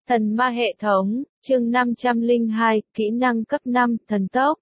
Thần ma hệ thống, chương 502, kỹ năng cấp 5, thần tốc.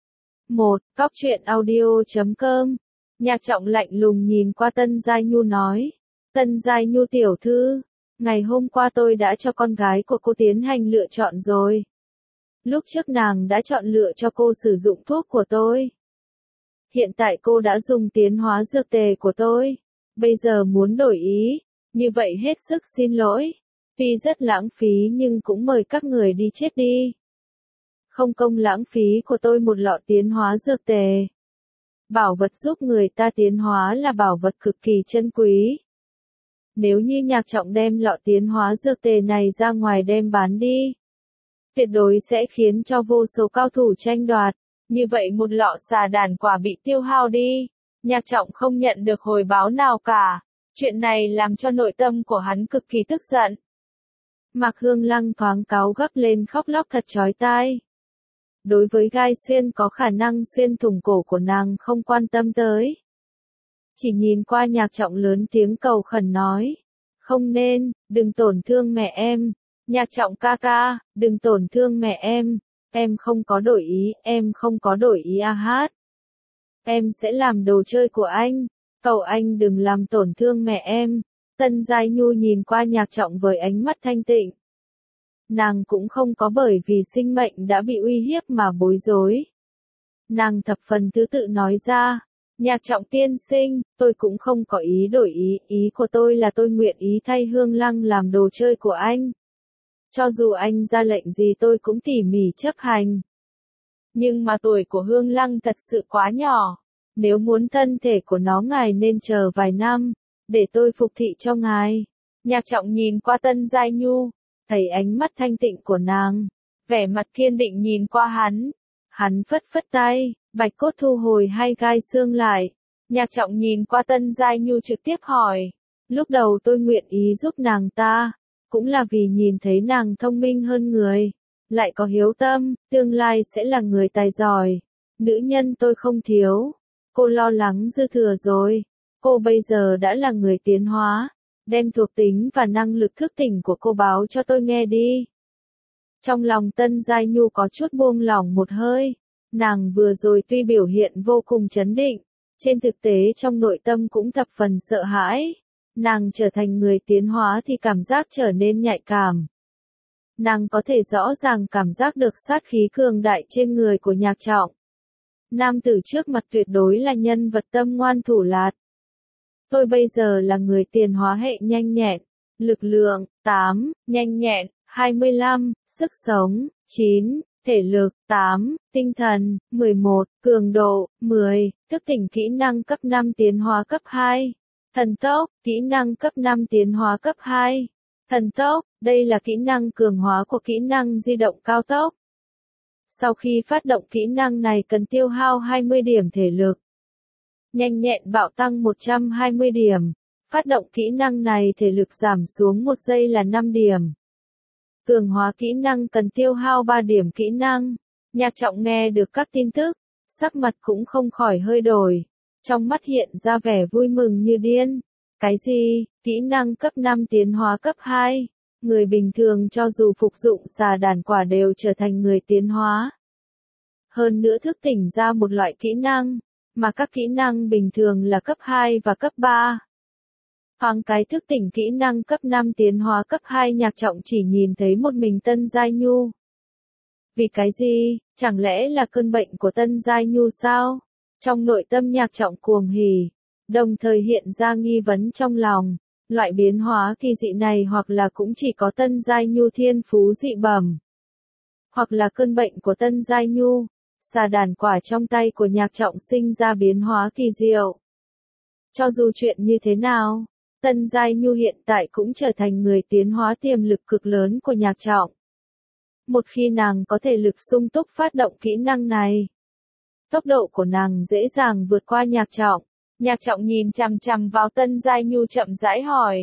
1. Cóc truyện audio.com. Nhạc Trọng lạnh lùng nhìn qua Tân Giai Nhu nói. Tân Giai Nhu tiểu thư, ngày hôm qua tôi đã cho con gái của cô tiến hành lựa chọn rồi. Lúc trước nàng đã chọn lựa cho cô sử dụng thuốc của tôi. Hiện tại cô đã dùng tiến hóa dược tề của tôi. Bây giờ muốn đổi ý, như vậy hết sức xin lỗi. Tuy rất lãng phí nhưng cũng mời các người đi chết đi. Không công lãng phí của tôi một lọ tiến hóa dược tề. Bảo vật giúp người ta tiến hóa là bảo vật cực kỳ chân quý. Nếu như Nhạc Trọng đem lọ tiến hóa dược tề này ra ngoài đem bán đi, tuyệt đối sẽ khiến cho vô số cao thủ tranh đoạt. Như vậy một lọ xà đàn quả bị tiêu hao đi, Nhạc Trọng không nhận được hồi báo nào cả. Chuyện này làm cho nội tâm của hắn cực kỳ tức giận. Mạc Hương Lăng thoáng cáu gắt lên khóc lóc thật chói tai. Đối với gai xuyên có khả năng xuyên thủng cổ của nàng không quan tâm tới. Chỉ nhìn qua Nhạc Trọng lớn tiếng cầu khẩn nói. Không nên, đừng tổn thương mẹ em. Nhạc Trọng ca ca, đừng tổn thương mẹ em không có đổi ý, em không có đổi ý a hát. Em sẽ làm đồ chơi của anh, cầu anh đừng làm tổn thương mẹ em. Tân Giai Nhu nhìn qua Nhạc Trọng với ánh mắt thanh tịnh. Nàng cũng không có bởi vì sinh mệnh đã bị uy hiếp mà bối rối. Nàng thập phần thứ tự nói ra, Nhạc Trọng tiên sinh, tôi cũng không có ý đổi ý, ý của tôi là tôi nguyện ý thay Hương Lăng làm đồ chơi của anh. Cho dù anh ra lệnh gì tôi cũng tỉ mỉ chấp hành. Nhưng mà tuổi của Hương Lăng thật sự quá nhỏ, nếu muốn thân thể của nó ngài nên chờ vài năm. Để tôi phục thị cho ngài. Nhạc Trọng nhìn qua Tân Giai Nhu, thấy ánh mắt thanh tịnh của nàng, vẻ mặt kiên định nhìn qua hắn. Hắn phất phất tay, bạch cốt thu hồi hai gai xương lại. Nhạc Trọng nhìn qua Tân Giai Nhu trực tiếp hỏi. Lúc đầu tôi nguyện ý giúp nàng ta, cũng là vì nhìn thấy nàng thông minh hơn người, lại có hiếu tâm, tương lai sẽ là người tài giỏi. Nữ nhân tôi không thiếu, cô lo lắng dư thừa rồi. Cô bây giờ đã là người tiến hóa, đem thuộc tính và năng lực thức tỉnh của cô báo cho tôi nghe đi. Trong lòng Tân Giai Nhu có chút buông lỏng một hơi, nàng vừa rồi tuy biểu hiện vô cùng trấn định, trên thực tế trong nội tâm cũng thập phần sợ hãi. Nàng trở thành người tiến hóa thì cảm giác trở nên nhạy cảm. Nàng có thể rõ ràng cảm giác được sát khí cường đại trên người của Nhạc Trọng. Nam tử trước mặt tuyệt đối là nhân vật tâm ngoan thủ lạt. Tôi bây giờ là người tiền hóa hệ nhanh nhẹn, lực lượng, 8, nhanh nhẹn, 25, sức sống, 9, thể lực, 8, tinh thần, 11, cường độ, 10, thức tỉnh kỹ năng cấp 5 tiến hóa cấp 2. Thần tốc, kỹ năng cấp 5 tiến hóa cấp 2. Thần tốc, đây là kỹ năng cường hóa của kỹ năng di động cao tốc. Sau khi phát động kỹ năng này cần tiêu hao 20 điểm thể lực. Nhanh nhẹn bạo tăng 120 điểm. Phát động kỹ năng này thể lực giảm xuống 1 giây là 5 điểm. Cường hóa kỹ năng cần tiêu hao 3 điểm kỹ năng. Nhạc Trọng nghe được các tin tức, sắc mặt cũng không khỏi hơi đổi. Trong mắt hiện ra vẻ vui mừng như điên. Cái gì? Kỹ năng cấp 5 tiến hóa cấp 2. Người bình thường cho dù phục dụng xà đàn quả đều trở thành người tiến hóa. Hơn nữa thức tỉnh ra một loại kỹ năng, mà các kỹ năng bình thường là cấp 2 và cấp 3. Thoáng cái thức tỉnh kỹ năng cấp 5 tiến hóa cấp 2 Nhạc Trọng chỉ nhìn thấy một mình Tân Giai Nhu. Vì cái gì? Chẳng lẽ là cơn bệnh của Tân Giai Nhu sao? Trong nội tâm Nhạc Trọng cuồng hỉ, đồng thời hiện ra nghi vấn trong lòng. Loại biến hóa kỳ dị này hoặc là cũng chỉ có Tân Giai Nhu thiên phú dị bẩm, hoặc là cơn bệnh của Tân Giai Nhu. Xà đàn quả trong tay của Nhạc Trọng sinh ra biến hóa kỳ diệu. Cho dù chuyện như thế nào, Tân Giai Nhu hiện tại cũng trở thành người tiến hóa tiềm lực cực lớn của Nhạc Trọng. Một khi nàng có thể lực sung túc phát động kỹ năng này, tốc độ của nàng dễ dàng vượt qua Nhạc Trọng. Nhạc Trọng nhìn chằm chằm vào Tân Giai Nhu chậm rãi hỏi.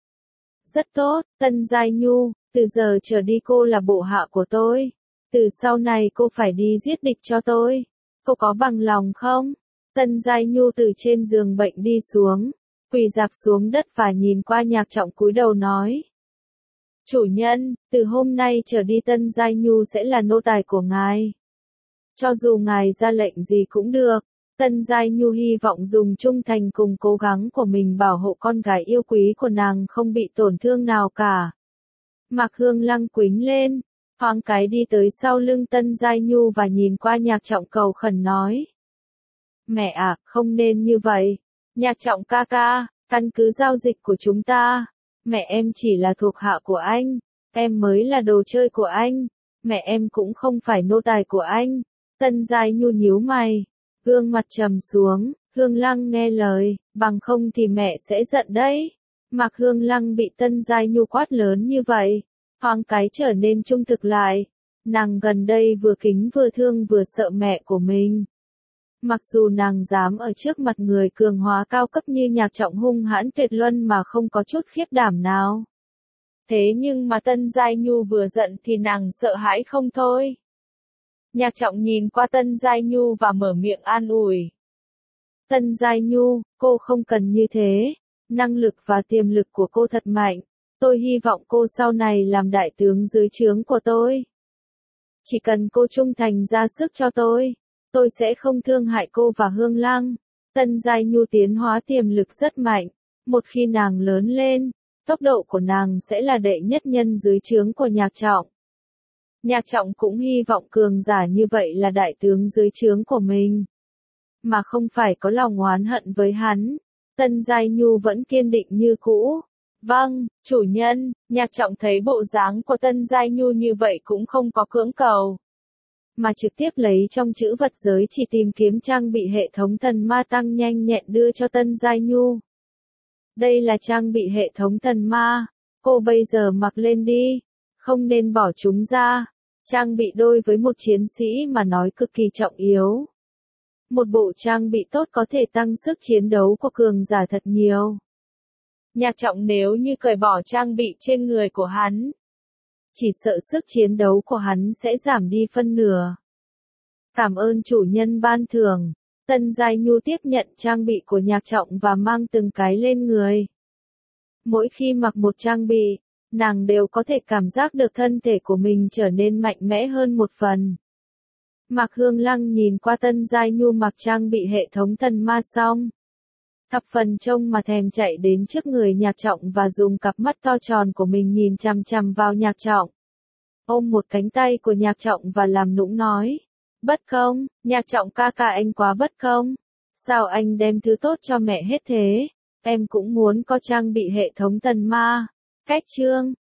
Rất tốt, Tân Giai Nhu, từ giờ trở đi cô là bộ hạ của tôi. Từ sau này cô phải đi giết địch cho tôi. Cô có bằng lòng không? Tân Giai Nhu từ trên giường bệnh đi xuống, quỳ rạp xuống đất và nhìn qua Nhạc Trọng cúi đầu nói. Chủ nhân, từ hôm nay trở đi Tân Giai Nhu sẽ là nô tài của ngài. Cho dù ngài ra lệnh gì cũng được. Tân Giai Nhu hy vọng dùng trung thành cùng cố gắng của mình bảo hộ con gái yêu quý của nàng không bị tổn thương nào cả. Mạc Hương Lăng quýnh lên, thoáng cái đi tới sau lưng Tân Giai Nhu và nhìn qua Nhạc Trọng cầu khẩn nói. Mẹ à, không nên như vậy. Nhạc Trọng ca ca, căn cứ giao dịch của chúng ta. Mẹ em chỉ là thuộc hạ của anh. Em mới là đồ chơi của anh. Mẹ em cũng không phải nô tài của anh. Tân Giai Nhu nhíu mày. Gương mặt trầm xuống. Hương Lăng nghe lời, bằng không thì mẹ sẽ giận đấy. Mạc Hương Lăng bị Tân Giai Nhu quát lớn như vậy, thoáng cái trở nên trung thực lại. Nàng gần đây vừa kính vừa thương vừa sợ mẹ của mình. Mặc dù nàng dám ở trước mặt người cường hóa cao cấp như Nhạc Trọng hung hãn tuyệt luân mà không có chút khiếp đảm nào. Thế nhưng mà Tân Giai Nhu vừa giận thì nàng sợ hãi không thôi. Nhạc Trọng nhìn qua Tân Giai Nhu và mở miệng an ủi. Tân Giai Nhu, cô không cần như thế. Năng lực và tiềm lực của cô thật mạnh. Tôi hy vọng cô sau này làm đại tướng dưới trướng của tôi. Chỉ cần cô trung thành ra sức cho tôi sẽ không thương hại cô và Hương Lăng. Tân Giai Nhu tiến hóa tiềm lực rất mạnh. Một khi nàng lớn lên, tốc độ của nàng sẽ là đệ nhất nhân dưới trướng của Nhạc Trọng. Nhạc Trọng cũng hy vọng cường giả như vậy là đại tướng dưới trướng của mình. Mà không phải có lòng oán hận với hắn. Tân Giai Nhu vẫn kiên định như cũ. Vâng, chủ nhân. Nhạc Trọng thấy bộ dáng của Tân Giai Nhu như vậy cũng không có cưỡng cầu. Mà trực tiếp lấy trong chữ vật giới chỉ tìm kiếm trang bị hệ thống thần ma tăng nhanh nhẹn đưa cho Tân Giai Nhu. Đây là trang bị hệ thống thần ma. Cô bây giờ mặc lên đi. Không nên bỏ chúng ra. Trang bị đôi với một chiến sĩ mà nói cực kỳ trọng yếu. Một bộ trang bị tốt có thể tăng sức chiến đấu của cường giả thật nhiều. Nhạc Trọng nếu như cởi bỏ trang bị trên người của hắn, chỉ sợ sức chiến đấu của hắn sẽ giảm đi phân nửa. Cảm ơn chủ nhân ban thưởng. Tân Giai Nhu tiếp nhận trang bị của Nhạc Trọng và mang từng cái lên người. Mỗi khi mặc một trang bị, nàng đều có thể cảm giác được thân thể của mình trở nên mạnh mẽ hơn một phần. Mạc Hương Lăng nhìn qua Tân Giai Nhu mặc trang bị hệ thống thần ma xong. Thập phần trông mà thèm chạy đến trước người Nhạc Trọng và dùng cặp mắt to tròn của mình nhìn chằm chằm vào Nhạc Trọng. Ôm một cánh tay của Nhạc Trọng và làm nũng nói. Bất công, Nhạc Trọng ca ca anh quá bất công. Sao anh đem thứ tốt cho mẹ hết thế? Em cũng muốn có trang bị hệ thống thần ma. Cách chương.